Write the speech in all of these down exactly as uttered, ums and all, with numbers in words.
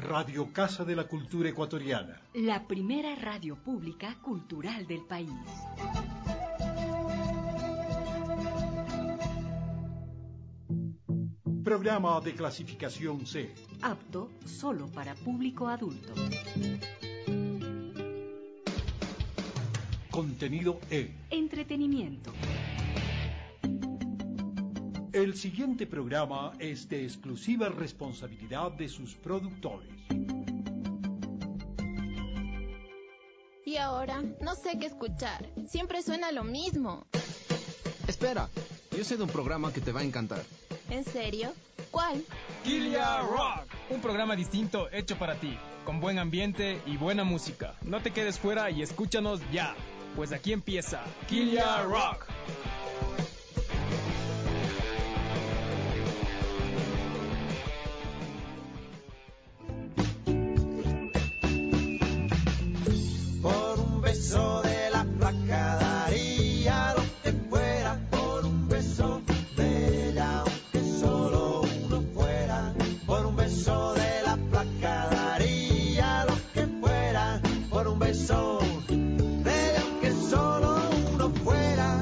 Radio Casa de la Cultura Ecuatoriana. La primera radio pública cultural del país. Programa de clasificación C. Apto solo para público adulto. Contenido E. Entretenimiento. El siguiente programa es de exclusiva responsabilidad de sus productores. Y ahora no sé qué escuchar. Siempre suena lo mismo. Espera, yo sé de un programa que te va a encantar. ¿En serio? ¿Cuál? Kilia Rock, un programa distinto hecho para ti, con buen ambiente y buena música. No te quedes fuera y escúchanos ya, pues aquí empieza Kilia Rock. Por un beso de la flaca daría lo que fuera, por un beso de ella, aunque solo uno fuera. Por un beso de la flaca daría lo que fuera, por un beso de ella, aunque solo uno fuera.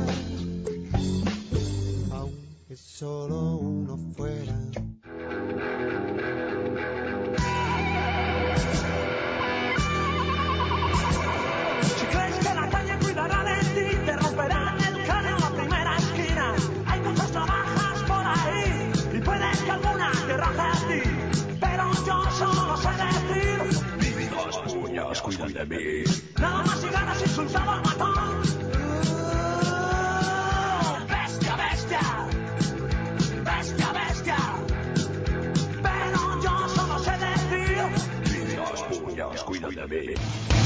Aunque solo uno fuera. Cuidan de mí. Nada más y ganas insultado al matón. Uh, bestia, bestia. Bestia, bestia. Pero yo solo sé decir. Niñas, puñas, cuidan de mí.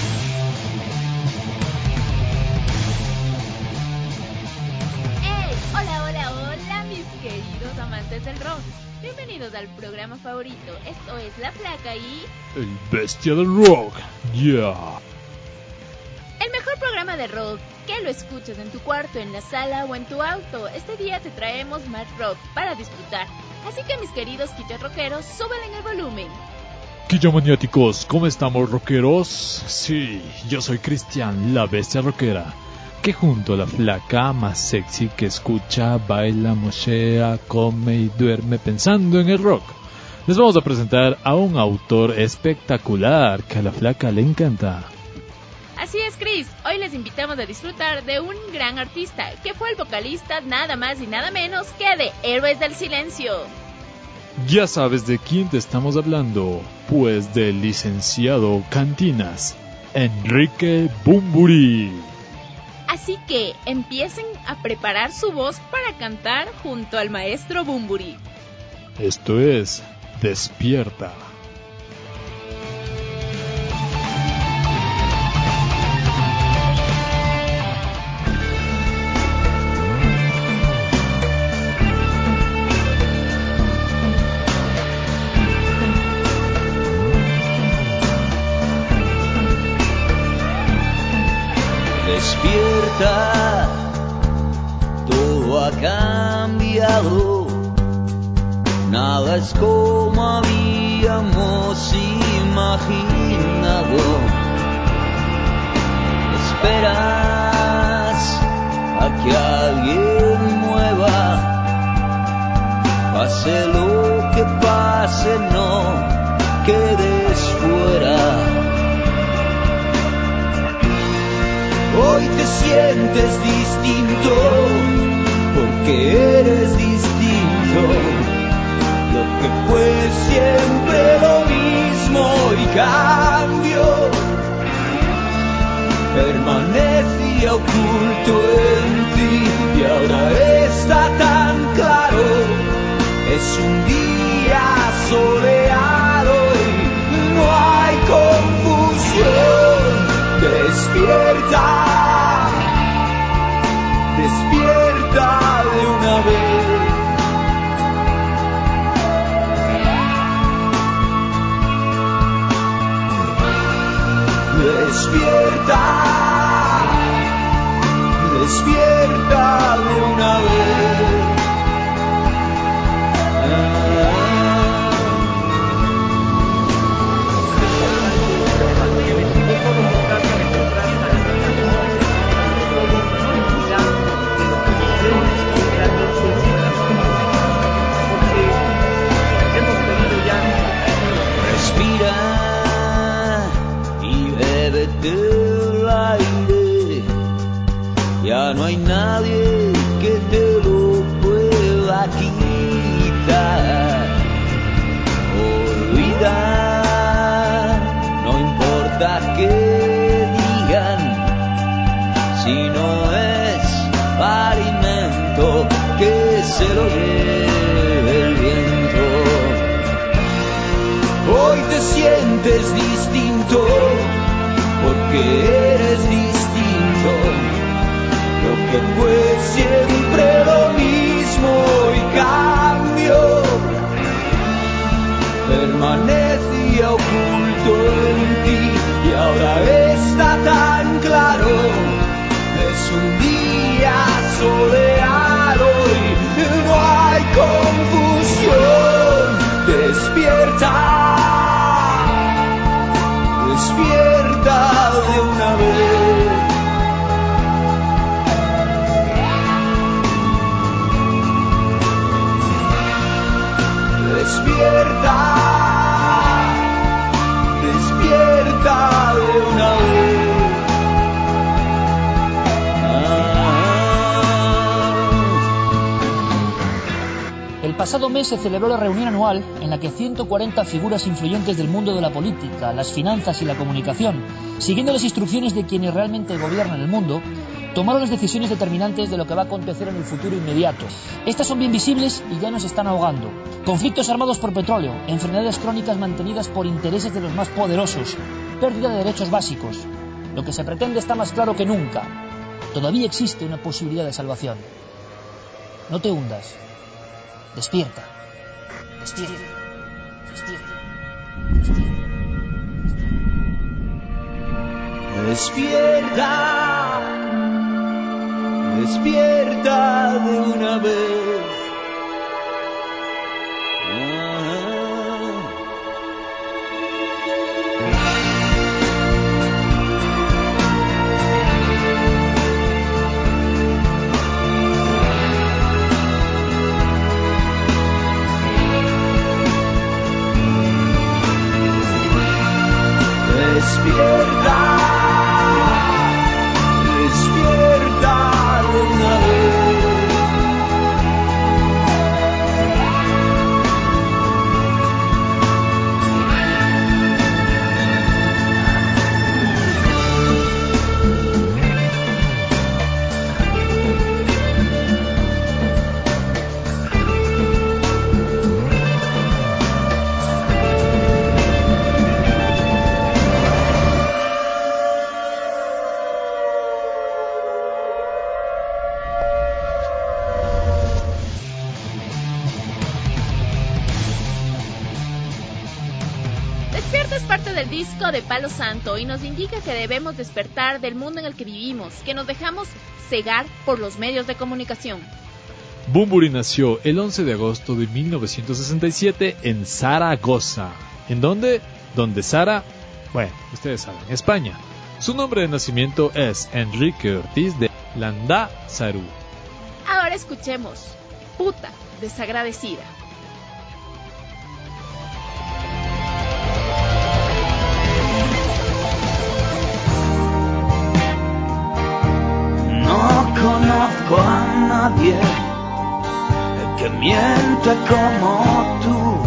¡Hey! Hola, hola, hola, mis queridos amantes del rock. Bienvenidos al programa favorito. Esto es La Flaca y... El Bestia del Rock. Yeah. El mejor programa de rock, que lo escuches en tu cuarto, en la sala o en tu auto. Este día te traemos más rock para disfrutar. Así que mis queridos quichos rockeros, súbelen el volumen. Quillamaniáticos, ¿cómo estamos, rockeros? Sí, yo soy Cristian, la Bestia Rockera, que junto a la flaca más sexy que escucha, baila, mochea, come y duerme pensando en el rock, les vamos a presentar a un autor espectacular que a la flaca le encanta. Así es, Chris. Hoy les invitamos a disfrutar de un gran artista que fue el vocalista nada más y nada menos que de Héroes del Silencio. Ya sabes de quién te estamos hablando, pues del licenciado Cantinas, Enrique Bunbury. Así que empiecen a preparar su voz para cantar junto al maestro Bunbury. Esto es Despierta. Despierta, todo ha cambiado, nada es como habíamos imaginado. Esperas a que alguien mueva, pase lo que pase, no quedes fuera. Hoy te sientes distinto, porque eres distinto. Lo que fue siempre lo mismo y cambió, permanecía oculto en ti y ahora está tan claro. Es un día soleado y no hay confusión. Despierta, despierta de una vez. Despierta, despierta de una vez. sientes distinto, porque eres distinto. Lo que fue siempre lo mismo y cambió, permanecía oculto en ti y ahora está tan claro. Es un día soleado y no hay confusión. Despierta, despierta de una vez. Despierta, despierta de una vez. El pasado mes se celebró la reunión anual en la que ciento cuarenta figuras influyentes del mundo de la política, las finanzas y la comunicación, siguiendo las instrucciones de quienes realmente gobiernan el mundo, tomaron las decisiones determinantes de lo que va a acontecer en el futuro inmediato. Estas son bien visibles y ya nos están ahogando. Conflictos armados por petróleo, enfermedades crónicas mantenidas por intereses de los más poderosos, pérdida de derechos básicos. Lo que se pretende está más claro que nunca. Todavía existe una posibilidad de salvación. No te hundas. Despierta. Despierta. Despierta. Despierta. Despierta de una vez. Despierta, despierta de una vez. El disco de Palo Santo y nos indica que debemos despertar del mundo en el que vivimos, que nos dejamos cegar por los medios de comunicación. Bunbury nació el once de agosto de mil novecientos sesenta y siete en Zaragoza. ¿En dónde? Donde Sara, bueno, ustedes saben, España. Su nombre de nacimiento es Enrique Ortiz de Landázuri. Ahora escuchemos Puta Desagradecida. No conozco a nadie que miente como tú,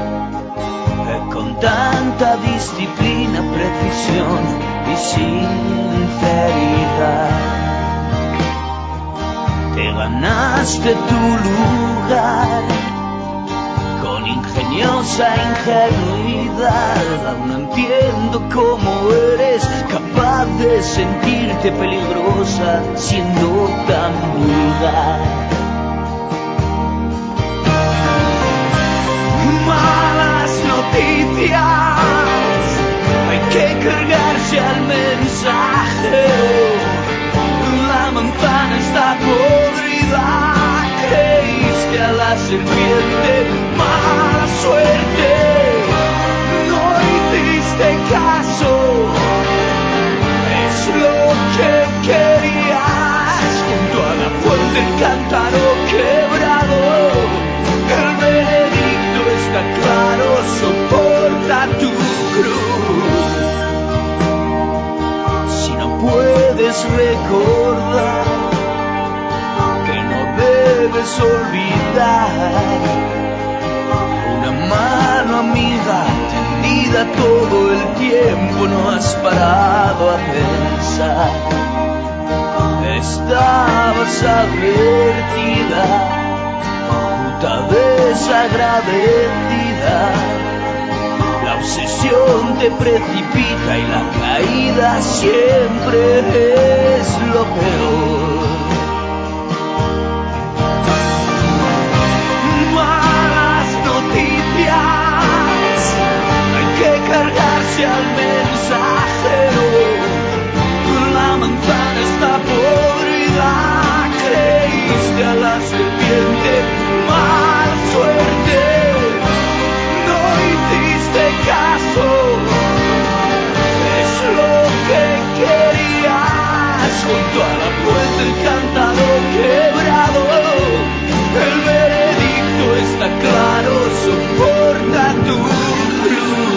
con tanta disciplina, precisión y sinceridad. Te ganaste tu lugar con ingeniosa ingenuidad. Aún no entiendo cómo eres capaz de sentirte peligrosa siendo tan vulgar. Malas noticias, hay que cargarse al mensajero. La manzana está podrida, creíste a la serpiente. Mala suerte, no hiciste caso. Es lo que querías. Junto a la fuente el cántaro quebrado, el veredicto está claro. Soporta tu cruz. Si no puedes recordar, que no debes olvidar, una mano amiga tendida todo el tiempo, no has parado a pensar. Estabas advertida, puta desagradecida. La obsesión te precipita y la caída siempre es lo peor. Malas noticias, hay que cargarse al mensajero. La manzana está podrida, creíste a la serpiente, mala suerte, no hiciste caso, es lo que querías, junto a la puerta el cántaro quebrado, el veredicto está claro, soporta tu cruz.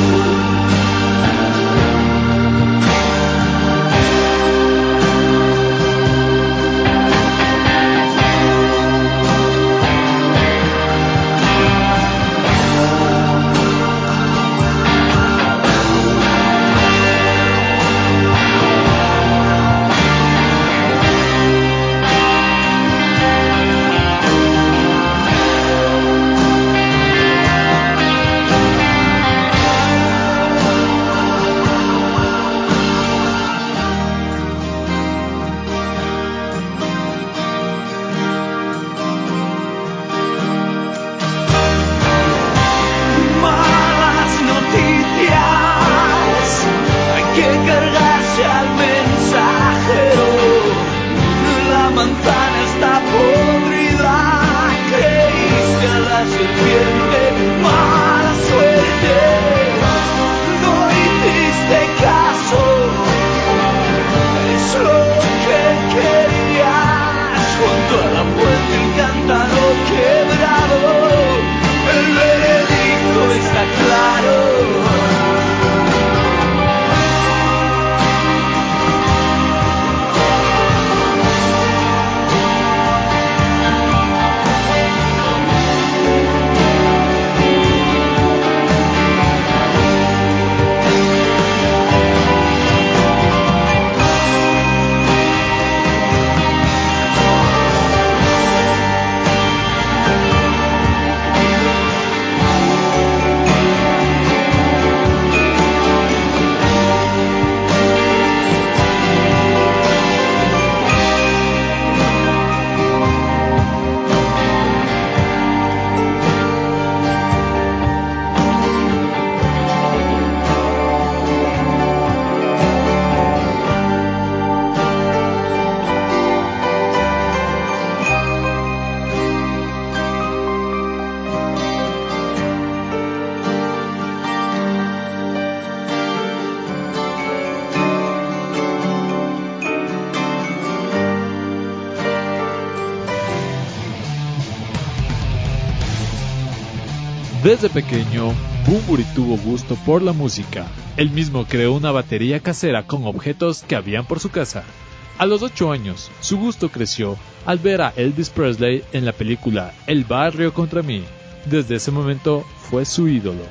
Desde pequeño, Bunbury tuvo gusto por la música. Él mismo creó una batería casera con objetos que habían por su casa. A los ocho años, su gusto creció al ver a Elvis Presley en la película El barrio contra mí. Desde ese momento fue su ídolo.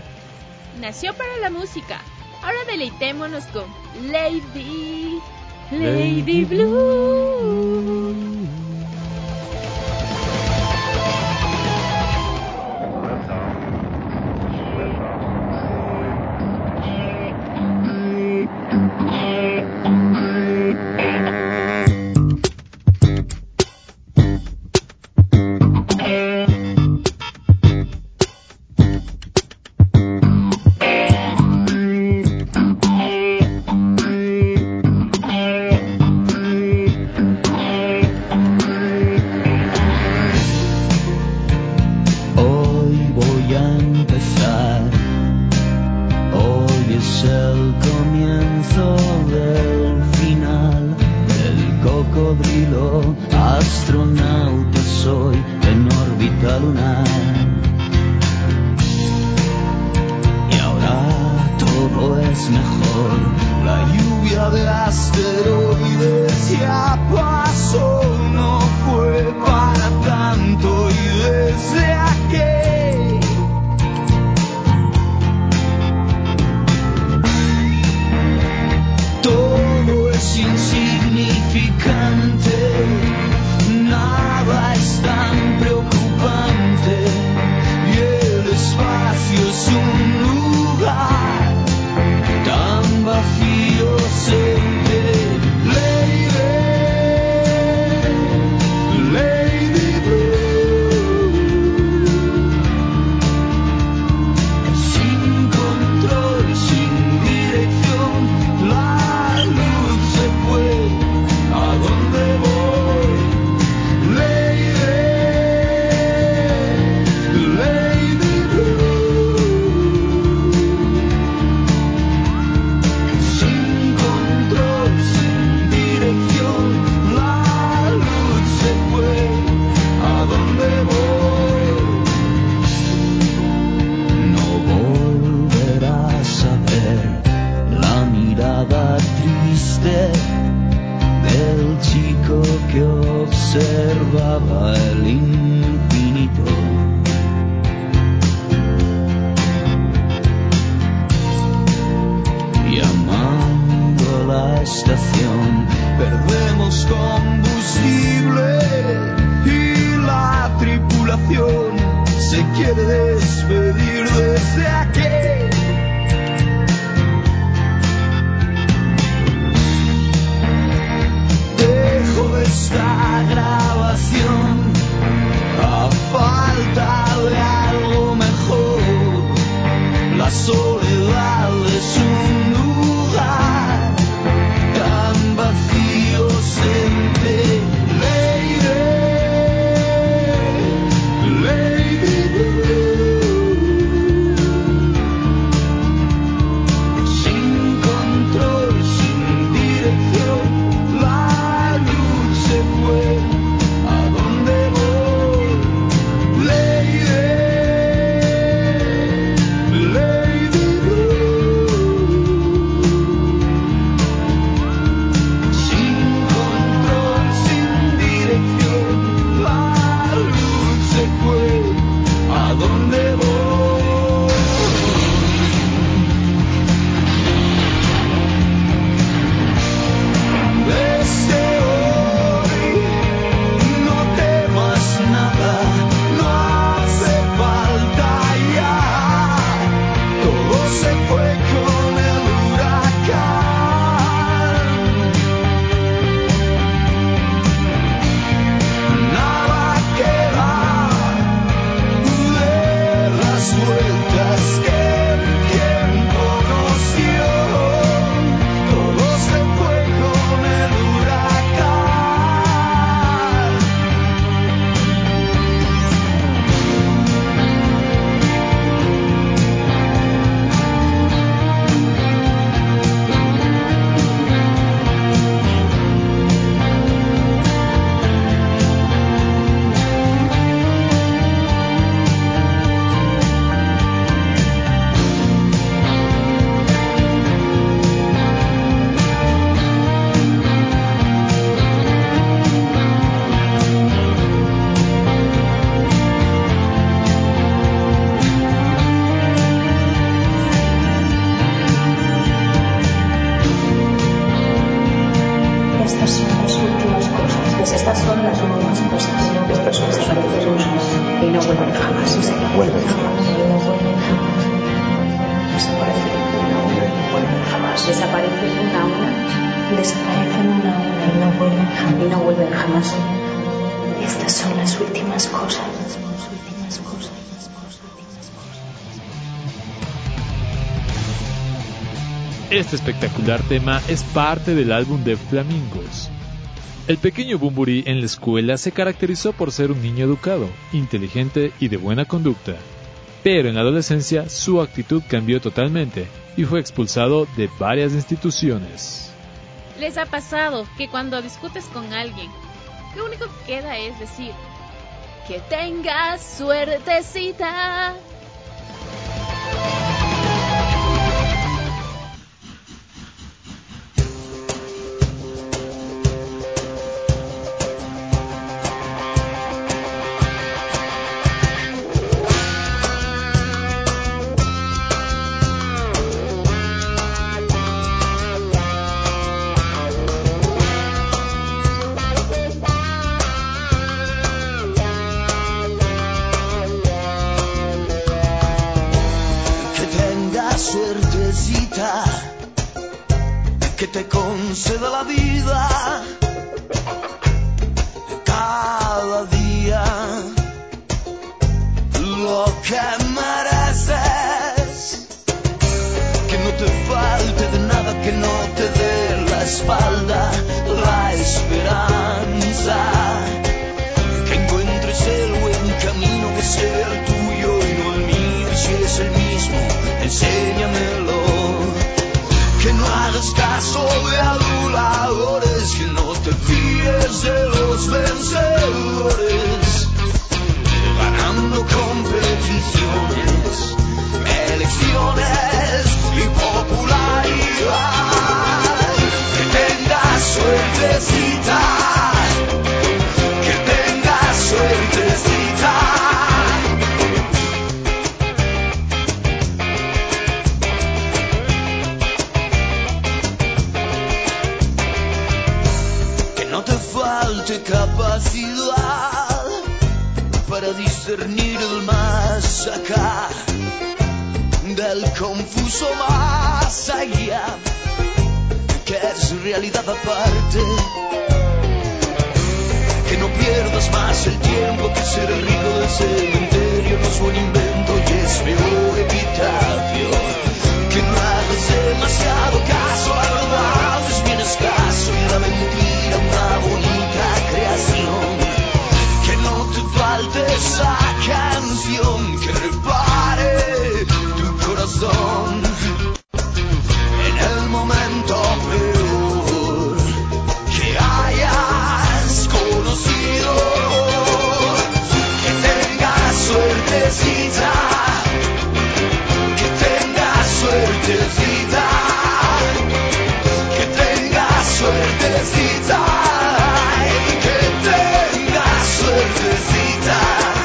Nació para la música. Ahora deleitémonos con Lady, Lady, Lady Blue. Es un lugar lugar tan vacío se ve. Lady, Lady Blue, sin control, sin dirección, la luz se fue. ¿A dónde voy? Lady, Lady Blue, sin control, sin dirección, la luz se fue. ¿A dónde voy? No volverás a ver la mirada triste del chico que observaba el infinito. Llamando a la estación, perdemos combustible y la tripulación se quiere despedir desde aquí. Dejo esta grabación a falta de algo mejor. La soledad es un lugar tan vacío se ve. Lady, Lady Blue, sin control, sin dirección, la luz se fue. ¿A dónde voy? Lady, Lady Blue, sin control, sin dirección, la luz se fue. ¿A dónde voy? Desde hoy no temas nada, no hace falta ya. Todo se fue con el huracán. Nada queda de las vueltas que el tiempo nos dio. Todo se fue con el huracán. Estas son las últimas cosas. Pues estas son las últimas cosas. Estas son desaparecen y no vuelven jamás. Y no vuelven jamás. Y no vuelven jamás. Desaparecen una a una y no vuelven jamás. Desaparecen una a una. Desaparecen una a una y no vuelven jamás. Y no vuelven jamás. Estas son las últimas cosas. Las últimas cosas. Este espectacular tema es parte del álbum de Flamingos. El pequeño Bunbury en la escuela se caracterizó por ser un niño educado, inteligente y de buena conducta. Pero en la adolescencia su actitud cambió totalmente y fue expulsado de varias instituciones. ¿Les ha pasado que cuando discutes con alguien, lo único que queda es decir, que tengas suertecita? suertecita que te conceda la vida cada día lo que mereces, que no te falte de nada, que no te dé la espalda la esperanza, que encuentres el buen camino que sea el tuyo y no el mío, y si es el mismo, enséñamelo. Que no hagas caso de aduladores, que no te fíes de los vencedores, ganando competiciones, elecciones y popularidad. Que tengas suertecita, que tengas suertecita. Capacidad para discernir el más acá del confuso más allá, que es realidad aparte. Que no pierdas más el tiempo, que ser el rico del cementerio no es buen invento y es peor epitafio. Que no hagas demasiado caso, la verdad es bien escaso y la mentira una bonita creación. Que no te falte esa canción que repare tu corazón en el momento peor que hayas conocido. Que tengas suertecita, que tengas suertecita, que tengas suertecita, que tengas suertecita.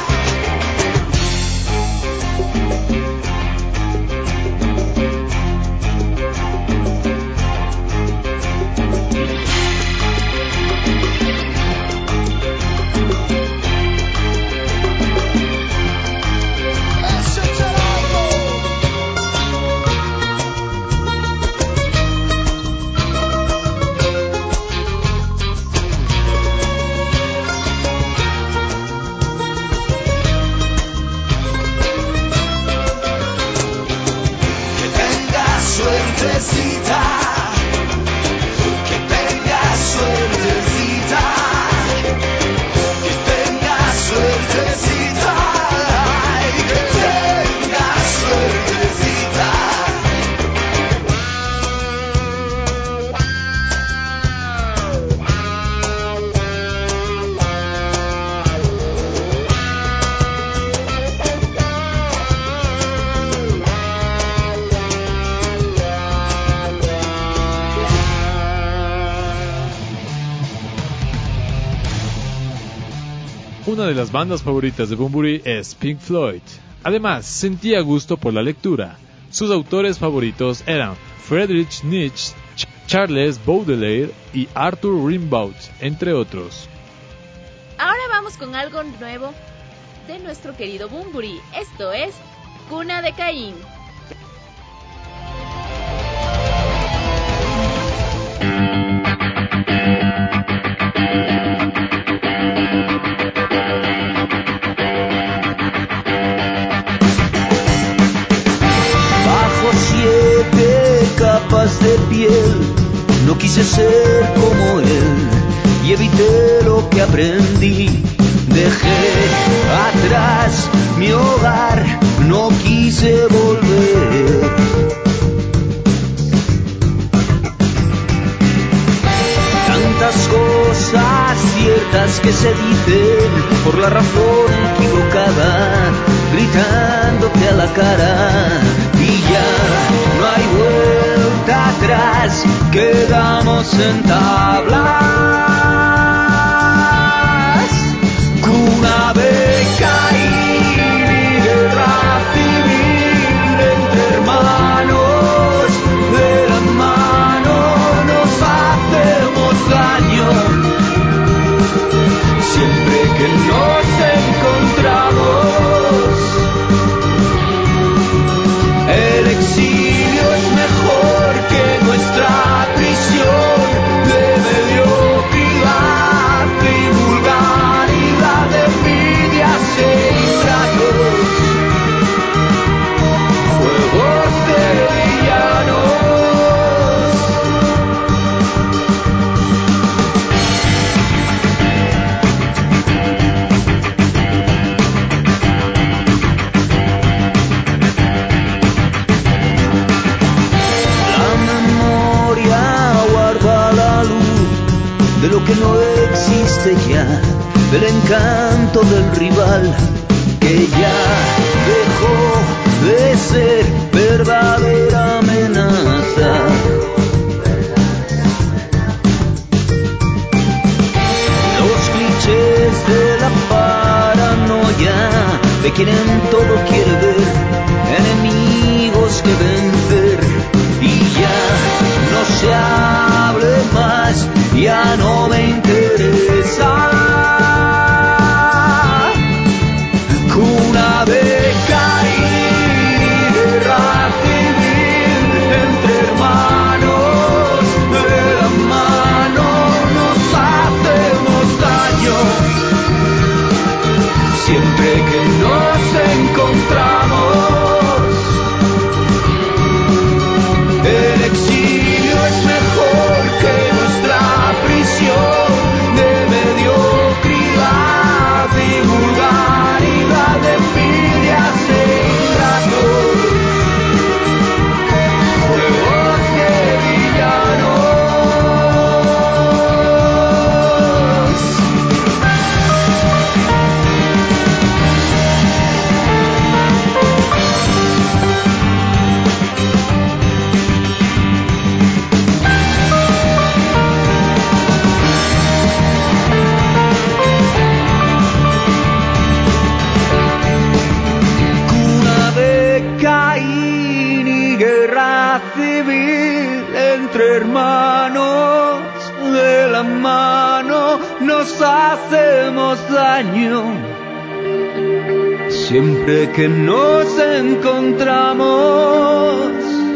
Una de las bandas favoritas de Bunbury es Pink Floyd. Además, sentía gusto por la lectura. Sus autores favoritos eran Friedrich Nietzsche, Charles Baudelaire y Arthur Rimbaud, entre otros. Ahora vamos con algo nuevo de nuestro querido Bunbury. Esto es Cuna de Caín. Capas de piel, no quise ser como él y evité lo que aprendí. Dejé atrás mi hogar, no quise volver. Tantas cosas ciertas que se dicen por la razón equivocada, gritándote a la cara, y ya no hay vuelta atrás, quedamos en tablas. Cuna de Caín y guerra civil entre hermanos, de la mano nos hacemos daño. Siempre que nos encontramos, el exilio del encanto del rival que ya dejó de ser verdadera amenaza. Los clichés de la paranoia de quien en todo quiere ver enemigos que vencer, y ya no se hable más, ya no me interesa. Cuna de Caín y guerra civil entre hermanos, de la mano nos hacemos daño, siempre que nos encontramos. El exilio es mejor que nuestra prisión de mediocridad y vulgaridad, de envidias e ingratos, juegos de villanos. Caín y guerra civil entre hermanos, de la mano nos hacemos daño, siempre que nos encontramos.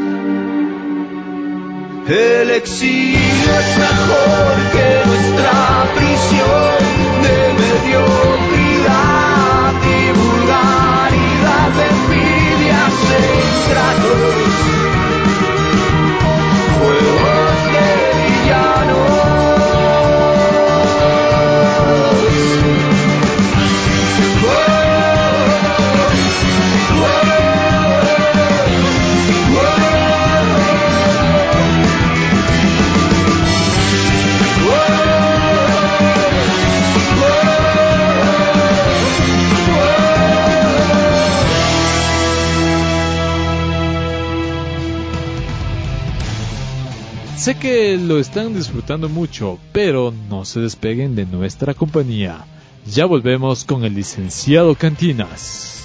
El exilio es mejor que nuestra prisión de mediocridad y vulgaridad, de envidias e ingratos, juegos de villanos. Sé que lo están disfrutando mucho, pero no se despeguen de nuestra compañía. Ya volvemos con el licenciado Cantinas.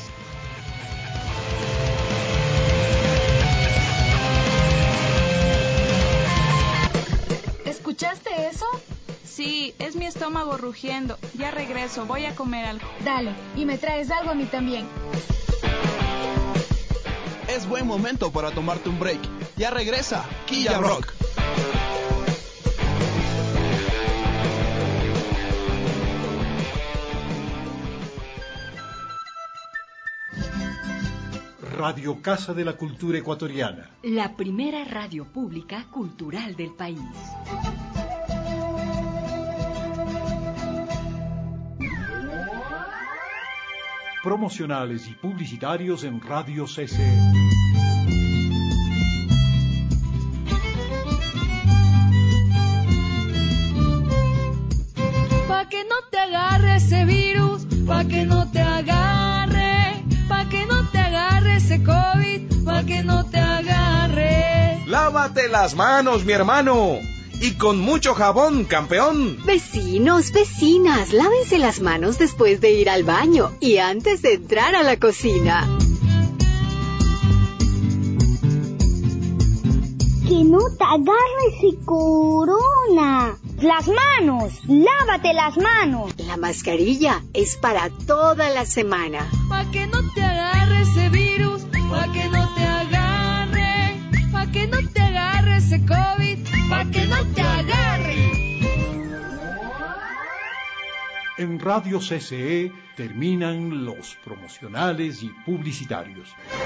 ¿Escuchaste eso? Sí, es mi estómago rugiendo. Ya regreso, voy a comer algo. Dale, y me traes algo a mí también. Es buen momento para tomarte un break. Ya regresa Quilla Rock. Radio Casa de la Cultura Ecuatoriana. La primera radio pública cultural del país. Promocionales y publicitarios en Radio C C. Pa' que no te agarre ese virus, pa' que no te agarre, pa' que no te agarre ese COVID, pa' que no te agarre. Lávate las manos, mi hermano. Y con mucho jabón, campeón. Vecinos, vecinas, lávense las manos después de ir al baño y antes de entrar a la cocina. Que no te agarre ese corona. Las manos, lávate las manos. La mascarilla es para toda la semana. Pa' que no te agarre ese virus, pa' que no te agarre, pa' que no te agarre ese COVID, pa' que no te agarre. En Radio C C E terminan los promocionales y publicitarios.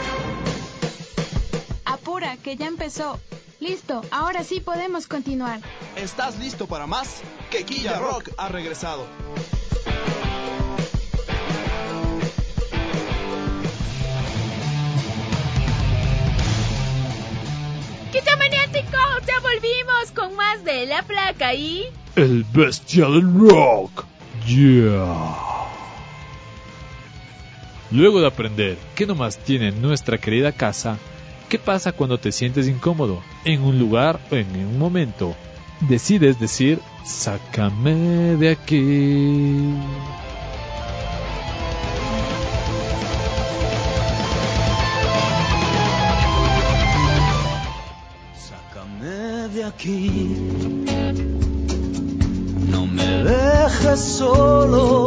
Apura, que ya empezó. Listo, ahora sí podemos continuar. ¿Estás listo para más? Que Quilla Rock ha regresado. ¿Qué tal, maniáticos? Ya volvimos con más de La Flaca y... El bestia del rock, Yeah. Luego de aprender qué nomás tiene nuestra querida casa, ¿qué pasa cuando te sientes incómodo en un lugar o en un momento? Decides decir, sácame de aquí. Sácame de aquí, no me dejes solo.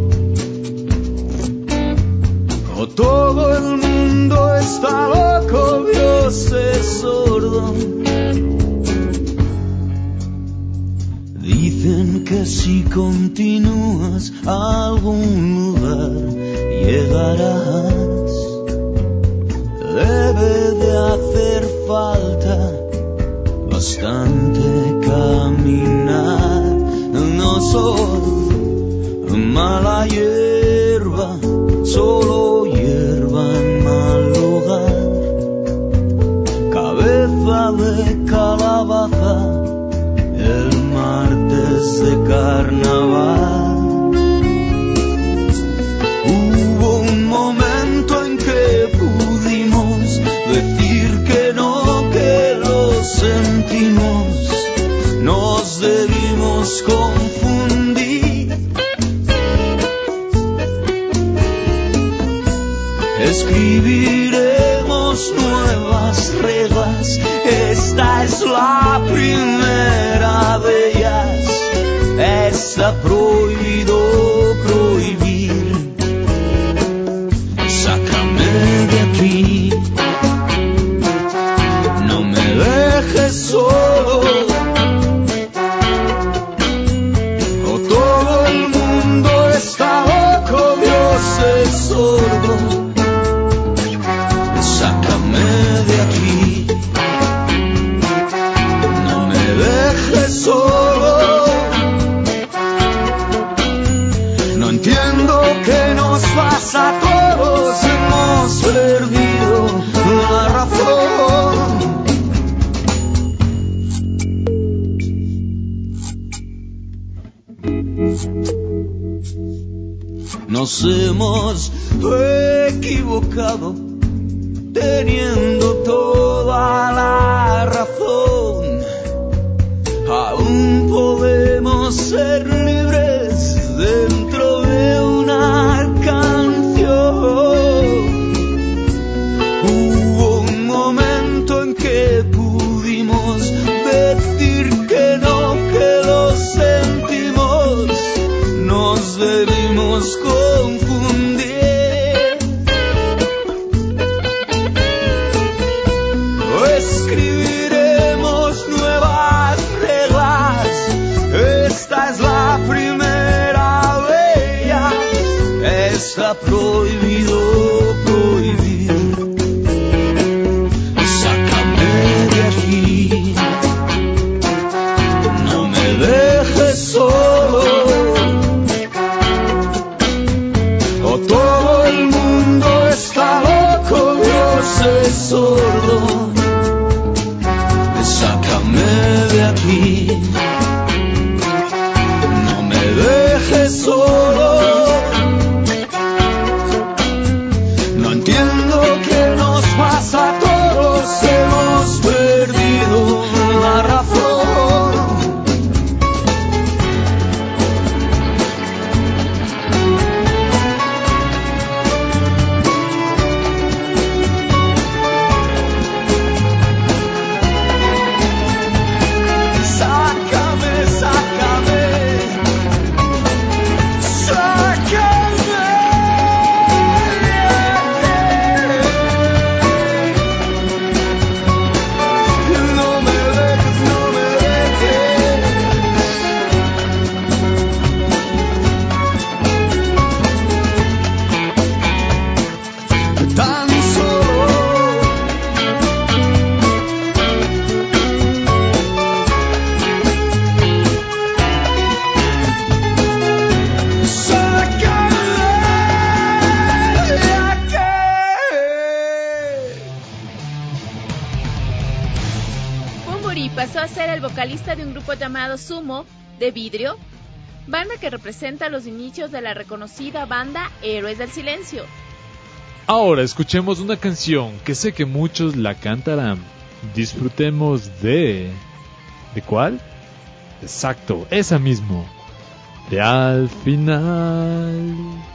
O todo el mundo está loco, Dios es sordo. Dicen que si continúas a algún lugar llegarás. Debe de hacer falta bastante caminar. No soy mala hierba, solo hierba en mal lugar. Cabeza de calabaza el martes de carnaval. Hubo un momento en que pudimos decir que no, que lo sentimos. Nos debimos confundir. Escribiremos nuevas reglas. Esta es la primera de ellas. Está prohibido prohibir. Sácame de aquí, no me dejes solo. O todo el mundo está loco, Dios es sordo. Sácame de aquí, no me dejes solo. No entiendo qué nos pasa a todos, hemos perdido la razón. Nos hemos equivocado, teniendo toda la razón. Aún podemos ser libres dentro de una canción. Hubo un momento en que pudimos decir que no, que lo sentimos. Nos debimos confundir. Escribiremos nuevas reglas. Esta es la primera de ellas. Está prohibido prohibir. Sácame de aquí, no me dejes solo. O todo el mundo está loco, Dios es sordo. Sácame de aquí, no me dejes solo. No entiendo qué nos pasa a todos, hemos perdido la razón. Pasó a ser el vocalista de un grupo llamado Sumo, de Vidrio. banda que representa los inicios de la reconocida banda Héroes del Silencio. Ahora escuchemos una canción que sé que muchos la cantarán. Disfrutemos de... ¿De cuál? Exacto, esa mismo. De Al Final.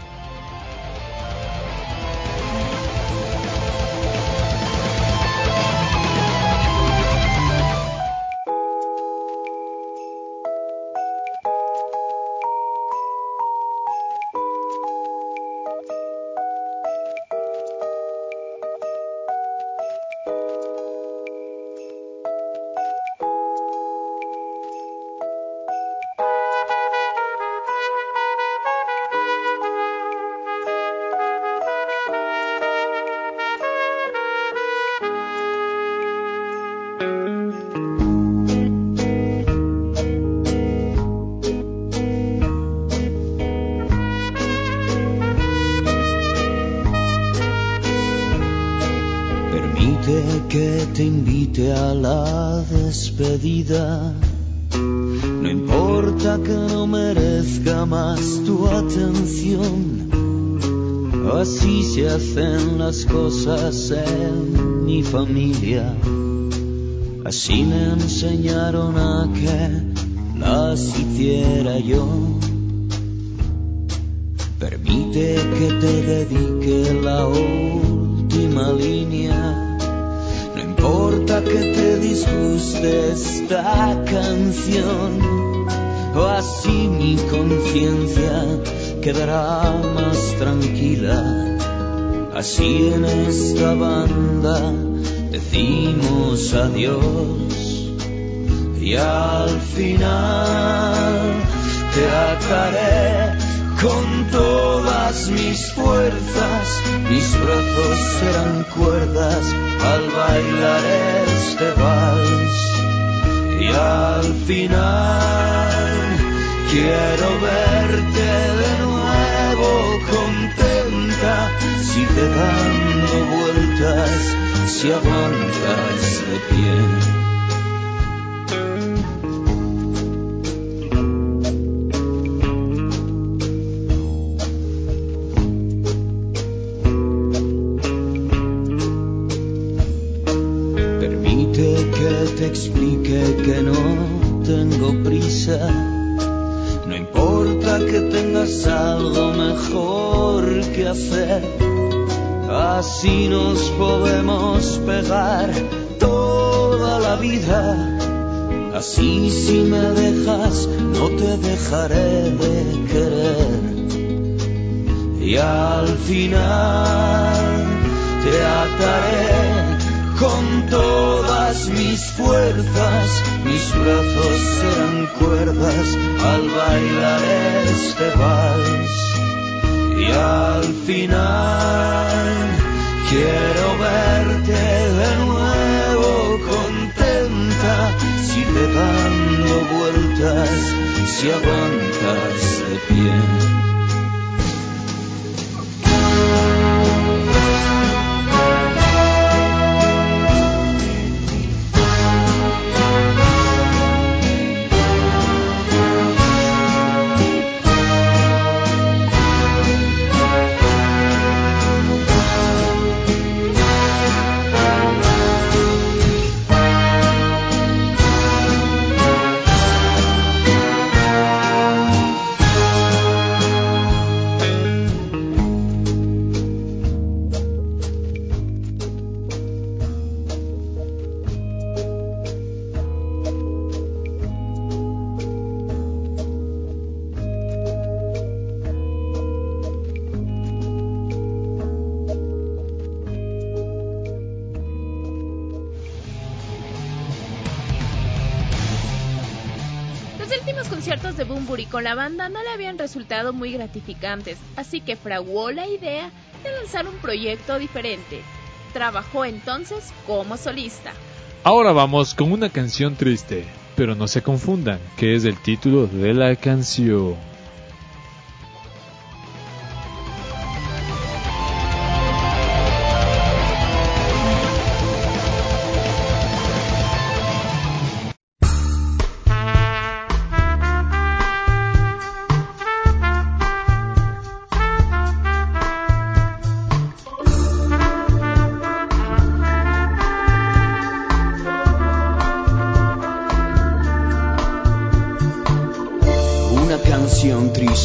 Que te invite a la despedida. No importa que no merezca más tu atención. Así se hacen las cosas en mi familia. Así me enseñaron a que las hiciera yo. Permite que te dedique la última línea. No importa que te disguste esta canción, o así mi conciencia quedará más tranquila. Así en esta banda decimos adiós y al final te ataré con todas mis fuerzas, mis brazos serán cuerdas al bailar este vals. Y al final quiero verte de nuevo contenta, si te dando vueltas, si aguantas de pie. Explique que no tengo prisa. No importa que tengas algo mejor que hacer. Así nos podemos pegar toda la vida. Así si me dejas, no te dejaré de querer. Y al final te ataré con todas mis fuerzas, mis brazos serán cuerdas al bailar este vals. Y al final quiero verte de nuevo contenta, si te dando vueltas, si aguantas de pie. De Bunbury con la banda no le habían resultado muy gratificantes, así que fraguó la idea de lanzar un proyecto diferente. Trabajó entonces como solista. Ahora vamos con una canción triste, pero no se confundan, que es el título de la canción.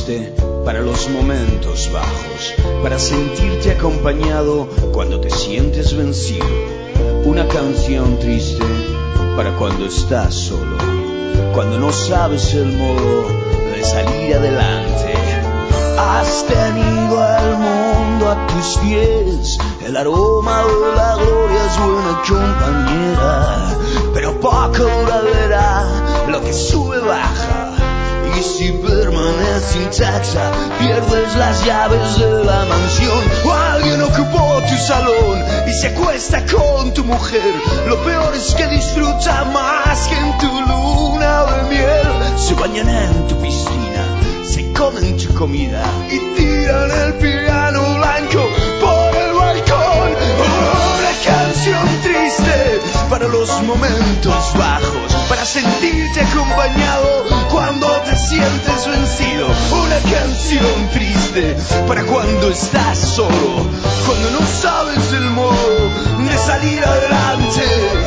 triste para los momentos bajos, para sentirte acompañado cuando te sientes vencido. Una canción triste para cuando estás solo, cuando no sabes el modo de salir adelante. Has tenido al mundo a tus pies, el aroma de la gloria es buena compañera, pero poco duradera, lo que sube baja, y si permanece intacta, pierdes las llaves de la mansión. O alguien ocupó tu salón y se acuesta con tu mujer, lo peor es que disfruta más que en tu luna de miel. Se bañan en tu piscina, se comen tu comida y tiran el piano blanco por el balcón. Una canción triste para los momentos bajos, para sentirte acompañado cuando te sientes vencido. Una canción triste para cuando estás solo, cuando no sabes el modo de salir adelante.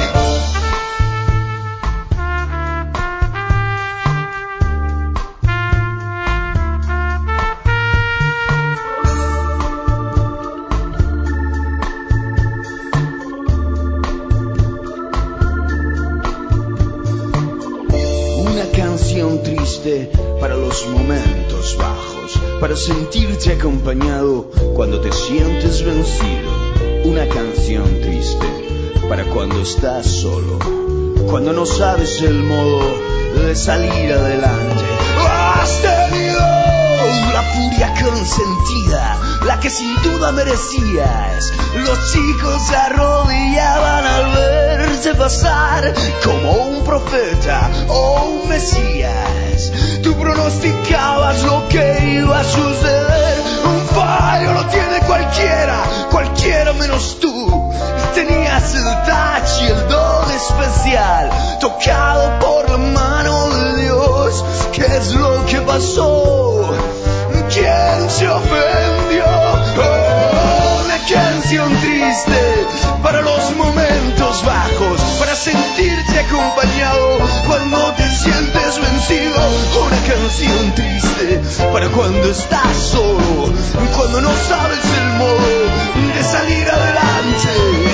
Triste para los momentos bajos, para sentirte acompañado cuando te sientes vencido. Una canción triste para cuando estás solo, cuando no sabes el modo de salir adelante. Has tenido la furia consentida, la que sin duda merecías. Los chicos se arrodillaban al verte pasar como un profeta o un mesías. Tú pronosticabas lo que iba a suceder. Un fallo lo tiene cualquiera, cualquiera menos tú. Tenías el touch y el don especial, tocado por la mano de Dios. ¿Qué es lo que pasó? ¿Quién se ofendió? Oh, una canción triste para los momentos bajos, para sentirte acompañado cuando te sientes vencido. Una canción triste para cuando estás solo, cuando no sabes el modo de salir adelante.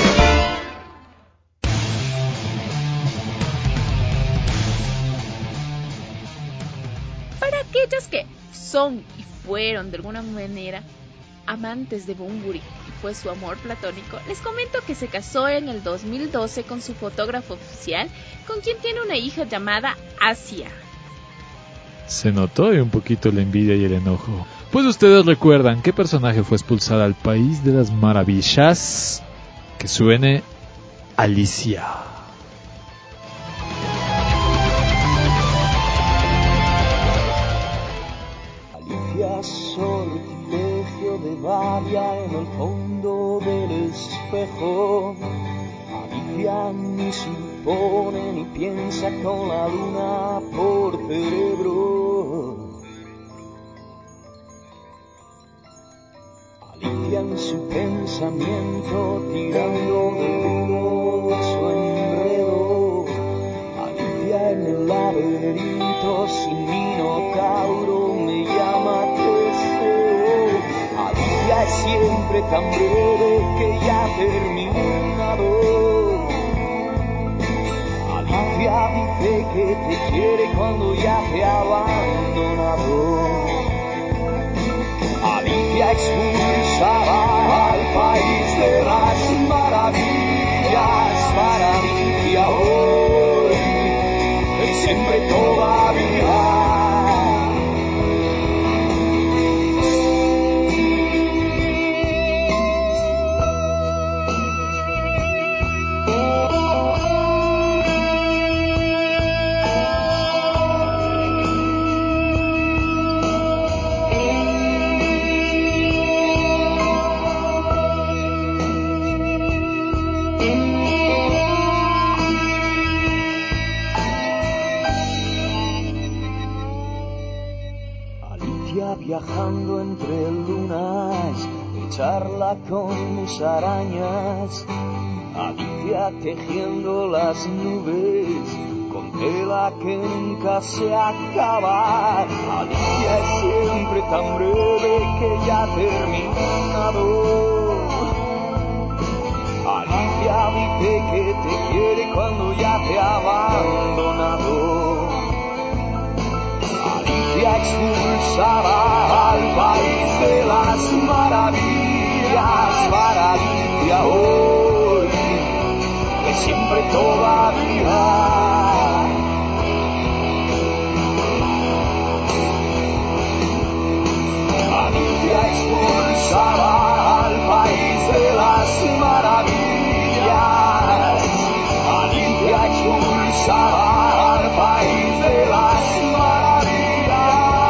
Para aquellos que son y fueron de alguna manera amantes de Bunbury y fue su amor platónico, les comento que se casó en el dos mil doce con su fotógrafo oficial, con quien tiene una hija llamada Asia. Se notó y un poquito la envidia y el enojo. Pues ustedes recuerdan qué personaje fue expulsada al país de las maravillas. Que suene Alicia. Sortilegio de Varia en el fondo del espejo. Alicia ni supone ni piensa con la luna por cerebro. Alicia en su pensamiento tirando de nudo su enredo. Alicia en el laberinto sin minotauro me llama deseo. Alicia es siempre tan breve que ya ha terminado. Alicia dice que te quiere cuando ya te ha abandonado. Alicia expulsada al país de las maravillas. Para Alicia hoy es siempre todavía. Viajando entre lunas, de charla con musarañas. Alicia tejiendo las nubes con de la que nunca se acaba. La vida es siempre tan breve que ya ha terminado. Alicia dice que te quiere cuando ya te ha abandonado. Alicia expulsada al país de las maravillas, para Alicia hoy, que siempre todavía. Alicia expulsada al país de las maravillas. Alicia expulsada al país de las maravillas.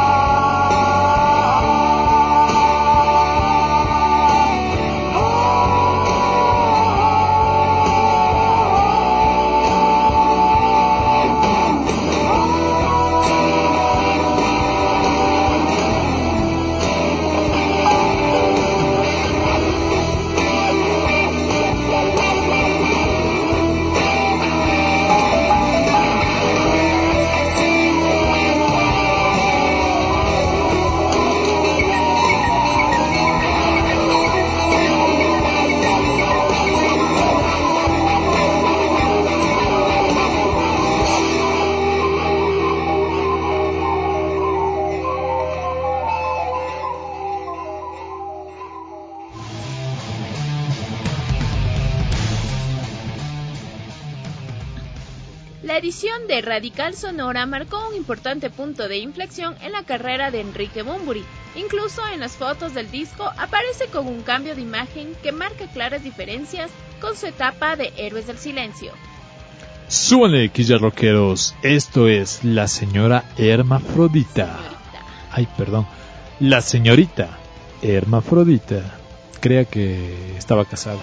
La edición de Radical Sonora marcó un importante punto de inflexión en la carrera de Enrique Bunbury. Incluso en las fotos del disco aparece con un cambio de imagen que marca claras diferencias con su etapa de Héroes del Silencio. Súbanle, quilla rockeros, esto es la señora Hermafrodita. Ay, perdón, la señorita Hermafrodita. Crea que estaba casada.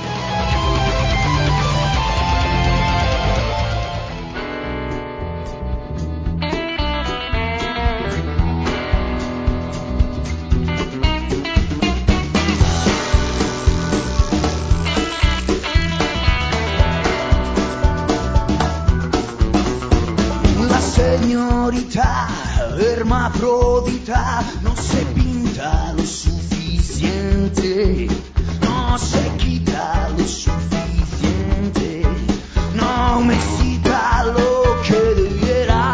Señorita hermafrodita no se pinta lo suficiente, no se quita lo suficiente, no me excita lo que debiera.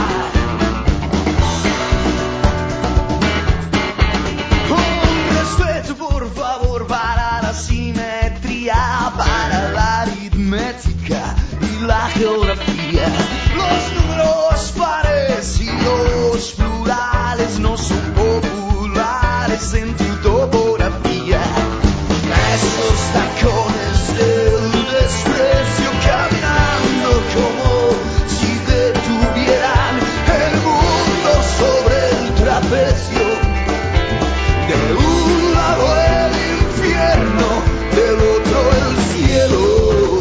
Un respeto por favor para la simetría, para la aritmética y la geografía. Los números pares y los plurales no son populares en tu topografía. Esos tacones del desprecio caminando como si detuvieran el mundo sobre el trapecio. De un lado el infierno, del otro el cielo.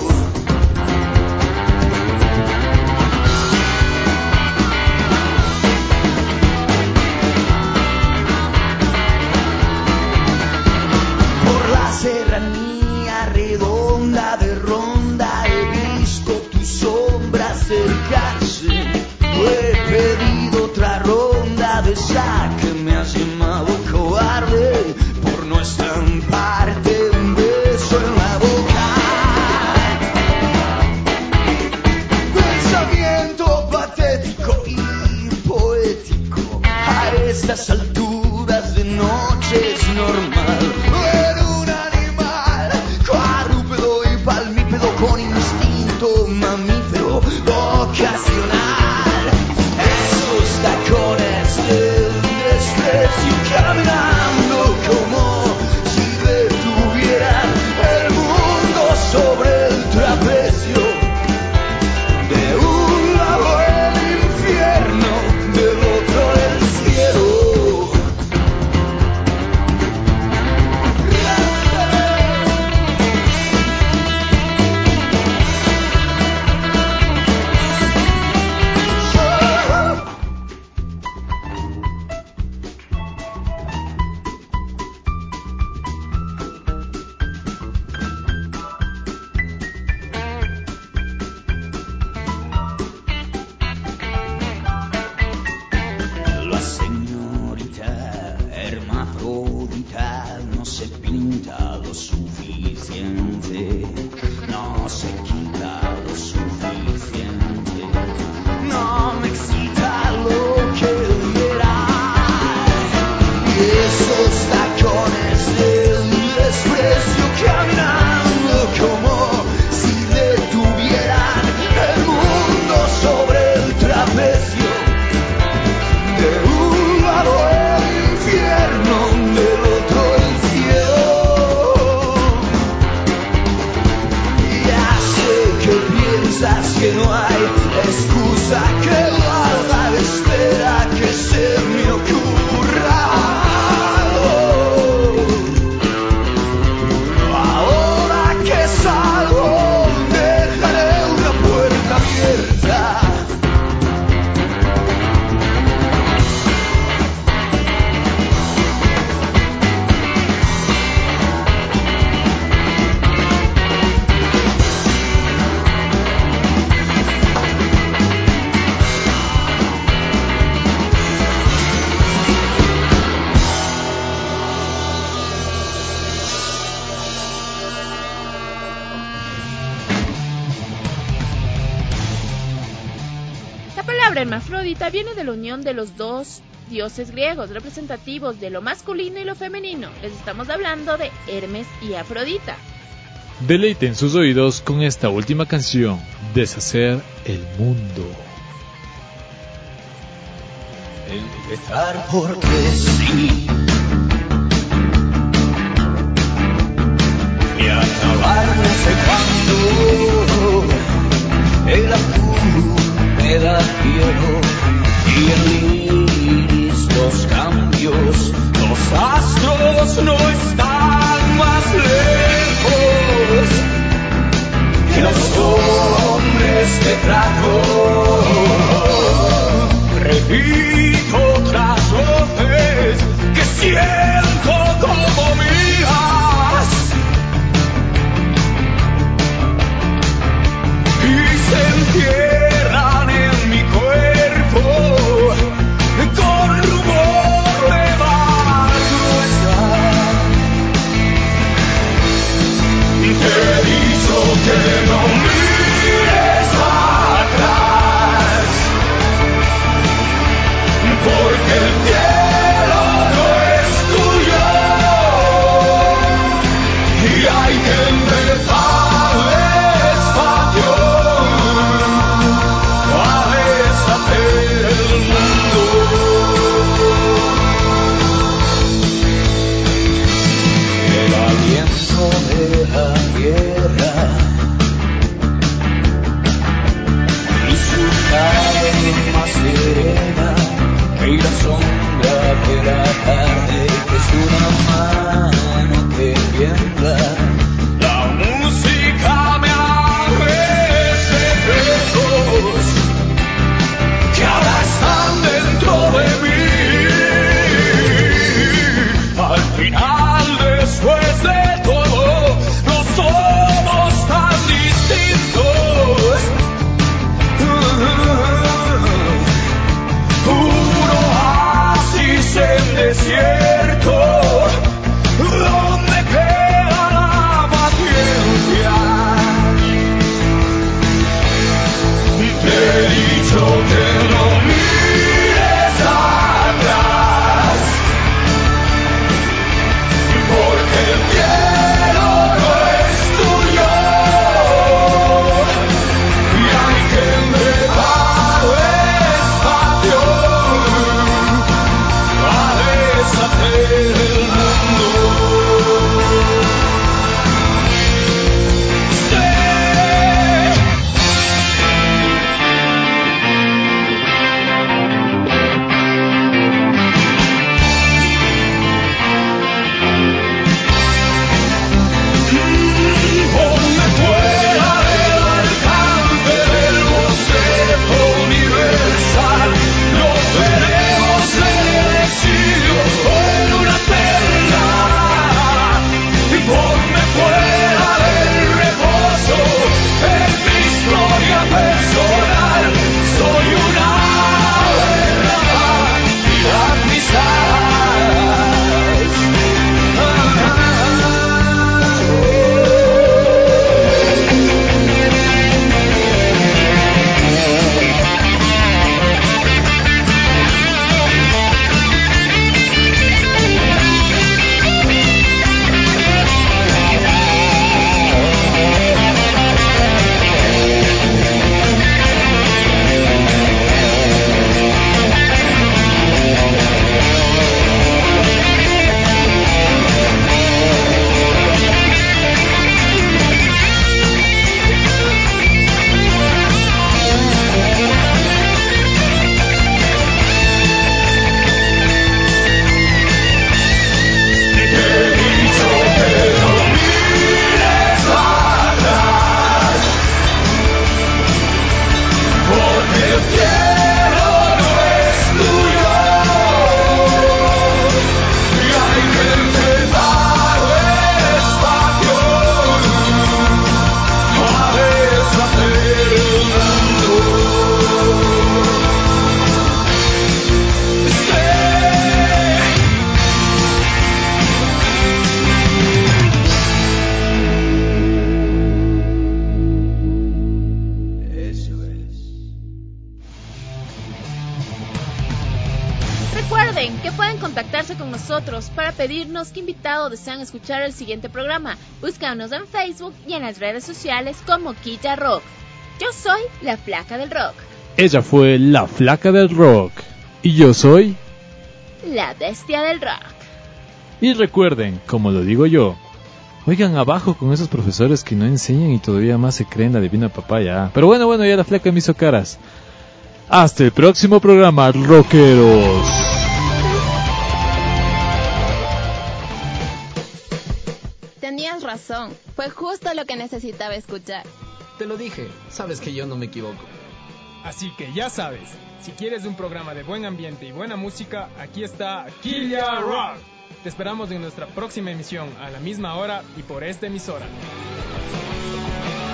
Serranía redonda de ronda he visto tu sombra acercarse. He pedido otra ronda de saque, me has llamado cobarde por no estamparte un beso en la boca. Pensamiento patético y poético a estas alturas de noche es normal. Con instinto mamífero ocasional, esos tacones del desprecio caminando como si detuvieran el mundo sobre el trapecio. De un lado el infierno, del otro el cielo. piensas que no hay excusa que valga la espera que se me ocurra. Ahora que salgo dejaré una puerta abierta. La palabra hermafrodita viene de la unión de los dos dioses griegos representativos de lo masculino y lo femenino. Les estamos hablando de Hermes y Afrodita. Deleiten sus oídos con esta última canción, Deshacer el Mundo. Empezar porque sí y acabar no sé cuándo. El azul me da cielo y en iris los cambios. Los astros no están más lejos que los hombres que trato. Repito otras voces que siento como mías y se entierran en mi cuerpo con rumor de barrueta. Te he dicho que no mires atrás. Recuerden que pueden contactarse con nosotros para pedirnos qué invitado desean escuchar el siguiente programa. Búscanos en Facebook y en las redes sociales como Quilla Rock. Yo soy la Flaca del Rock. Ella fue la Flaca del Rock. Y yo soy la Bestia del Rock. Y recuerden, como lo digo yo, oigan abajo con esos profesores que no enseñan y todavía más se creen la divina papaya. Pero bueno, bueno, ya la Flaca me hizo caras. Hasta el próximo programa, rockeros. Tenías razón, fue justo lo que necesitaba escuchar. Te lo dije, sabes que yo no me equivoco. Así que ya sabes, si quieres un programa de buen ambiente y buena música, aquí está Quilla Rock. Te esperamos en nuestra próxima emisión a la misma hora y por esta emisora.